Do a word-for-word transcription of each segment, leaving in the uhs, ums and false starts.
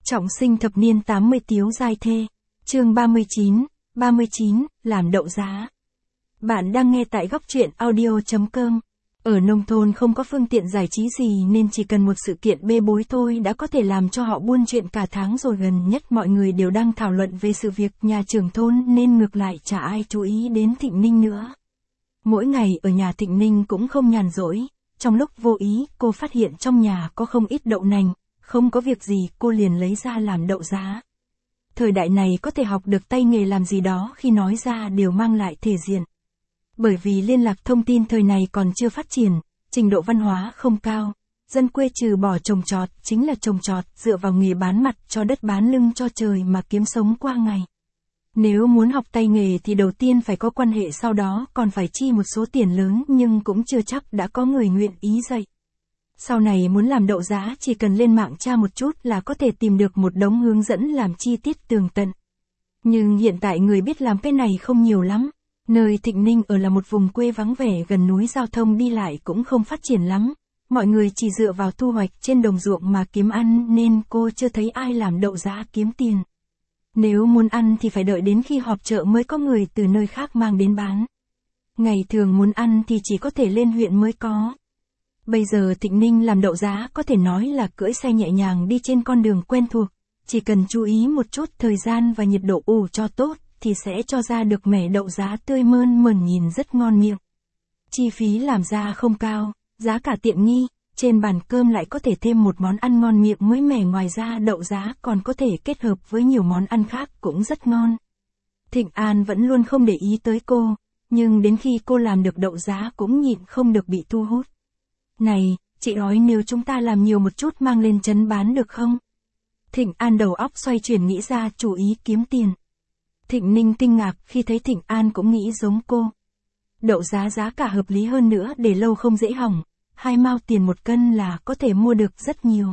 Trọng sinh thập niên tám mươi tiếu giai thê. Chương ba mươi chín, ba mươi chín, làm đậu giá. Bạn đang nghe tại góc truyện audio chấm com. Ở nông thôn không có phương tiện giải trí gì nên chỉ cần một sự kiện bê bối thôi đã có thể làm cho họ buôn chuyện cả tháng rồi. Gần nhất mọi người đều đang thảo luận về sự việc nhà trưởng thôn nên ngược lại chả ai chú ý đến Thịnh Ninh nữa. Mỗi ngày ở nhà Thịnh Ninh cũng không nhàn rỗi. Trong lúc vô ý cô phát hiện trong nhà có không ít đậu nành. Không có việc gì cô liền lấy ra làm đậu giá. Thời đại này có thể học được tay nghề làm gì đó khi nói ra đều mang lại thể diện. Bởi vì liên lạc thông tin thời này còn chưa phát triển, trình độ văn hóa không cao, dân quê trừ bỏ trồng trọt chính là trồng trọt, dựa vào nghề bán mặt cho đất bán lưng cho trời mà kiếm sống qua ngày. Nếu muốn học tay nghề thì đầu tiên phải có quan hệ, sau đó còn phải chi một số tiền lớn nhưng cũng chưa chắc đã có người nguyện ý dạy. Sau này muốn làm đậu giá chỉ cần lên mạng tra một chút là có thể tìm được một đống hướng dẫn làm chi tiết tường tận. Nhưng hiện tại người biết làm cái này không nhiều lắm. Nơi Thịnh Ninh ở là một vùng quê vắng vẻ gần núi, giao thông đi lại cũng không phát triển lắm. Mọi người chỉ dựa vào thu hoạch trên đồng ruộng mà kiếm ăn nên cô chưa thấy ai làm đậu giá kiếm tiền. Nếu muốn ăn thì phải đợi đến khi họp chợ mới có người từ nơi khác mang đến bán. Ngày thường muốn ăn thì chỉ có thể lên huyện mới có. Bây giờ Thịnh Ninh làm đậu giá có thể nói là cưỡi xe nhẹ nhàng đi trên con đường quen thuộc, chỉ cần chú ý một chút thời gian và nhiệt độ ủ cho tốt thì sẽ cho ra được mẻ đậu giá tươi mơn mởn nhìn rất ngon miệng. Chi phí làm ra không cao, giá cả tiện nghi, trên bàn cơm lại có thể thêm một món ăn ngon miệng mới mẻ, ngoài ra đậu giá còn có thể kết hợp với nhiều món ăn khác cũng rất ngon. Thịnh An vẫn luôn không để ý tới cô, nhưng đến khi cô làm được đậu giá cũng nhịn không được bị thu hút. Này, chị nói nếu chúng ta làm nhiều một chút mang lên trấn bán được không? Thịnh An đầu óc xoay chuyển nghĩ ra chủ ý kiếm tiền. Thịnh Ninh kinh ngạc khi thấy Thịnh An cũng nghĩ giống cô. Đậu giá giá cả hợp lý, hơn nữa để lâu không dễ hỏng, hai mao tiền một cân là có thể mua được rất nhiều.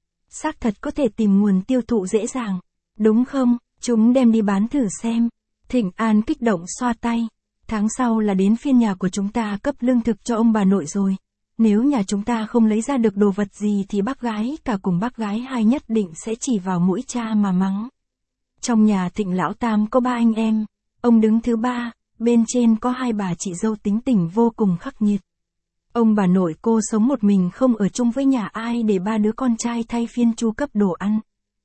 Xác thật có thể tìm nguồn tiêu thụ dễ dàng, đúng không? Chúng đem đi bán thử xem. Thịnh An kích động xoa tay. Tháng sau là đến phiên nhà của chúng ta cấp lương thực cho ông bà nội rồi. Nếu nhà chúng ta không lấy ra được đồ vật gì thì bác gái cả cùng bác gái hai nhất định sẽ chỉ vào mũi cha mà mắng. Trong nhà Thịnh lão tam có ba anh em, ông đứng thứ ba, bên trên có hai bà chị dâu tính tình vô cùng khắc nghiệt. Ông bà nội cô sống một mình không ở chung với nhà ai để ba đứa con trai thay phiên chu cấp đồ ăn.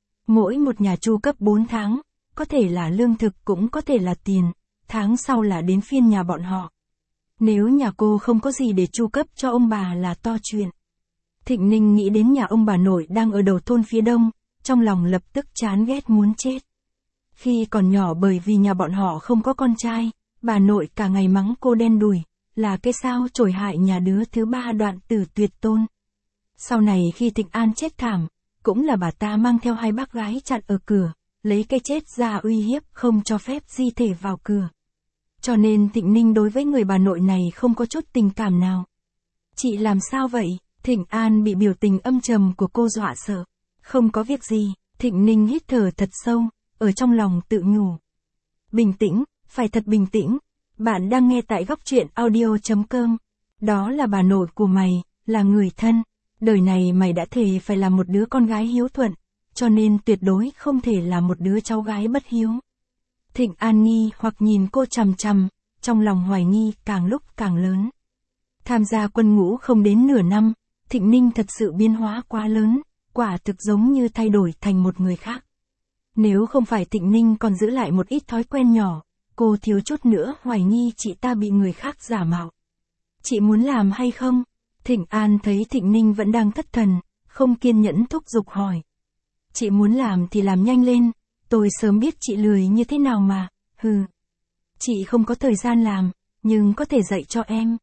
Mỗi một nhà chu cấp bốn tháng, có thể là lương thực cũng có thể là tiền, tháng sau là đến phiên nhà bọn họ. Nếu nhà cô không có gì để chu cấp cho ông bà là to chuyện. Thịnh Ninh nghĩ đến nhà ông bà nội đang ở đầu thôn phía đông, trong lòng lập tức chán ghét muốn chết. Khi còn nhỏ bởi vì nhà bọn họ không có con trai, bà nội cả ngày mắng cô đen đủi, là cái sao chổi hại nhà đứa thứ ba đoạn tử tuyệt tôn. Sau này khi Thịnh An chết thảm, cũng là bà ta mang theo hai bác gái chặn ở cửa, lấy cái chết ra uy hiếp không cho phép di thể vào cửa. Cho nên Thịnh Ninh đối với người bà nội này không có chút tình cảm nào. Chị làm sao vậy? Thịnh An bị biểu tình âm trầm của cô dọa sợ. Không có việc gì. Thịnh Ninh hít thở thật sâu, ở trong lòng tự nhủ. Bình tĩnh, phải thật bình tĩnh. Bạn đang nghe tại góc truyện audio chấm com. Đó là bà nội của mày, là người thân. Đời này mày đã thề phải là một đứa con gái hiếu thuận, cho nên tuyệt đối không thể là một đứa cháu gái bất hiếu. Thịnh An nghi hoặc nhìn cô chằm chằm, trong lòng hoài nghi càng lúc càng lớn. Tham gia quân ngũ không đến nửa năm, Thịnh Ninh thật sự biến hóa quá lớn, quả thực giống như thay đổi thành một người khác. Nếu không phải Thịnh Ninh còn giữ lại một ít thói quen nhỏ, cô thiếu chút nữa hoài nghi chị ta bị người khác giả mạo. Chị muốn làm hay không? Thịnh An thấy Thịnh Ninh vẫn đang thất thần, không kiên nhẫn thúc giục hỏi. Chị muốn làm thì làm nhanh lên. Tôi sớm biết chị lười như thế nào mà, hừ. Chị không có thời gian làm, nhưng có thể dạy cho em.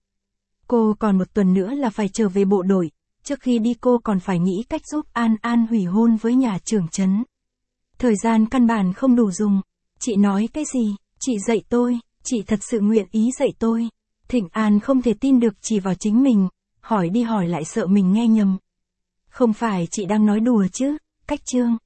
Cô còn một tuần nữa là phải trở về bộ đội, trước khi đi cô còn phải nghĩ cách giúp An An hủy hôn với nhà trưởng trấn. Thời gian căn bản không đủ dùng. Chị nói cái gì? Chị dạy tôi, chị thật sự nguyện ý dạy tôi. Thịnh An không thể tin được chỉ vào chính mình, hỏi đi hỏi lại sợ mình nghe nhầm. Không phải chị đang nói đùa chứ? Cách chương.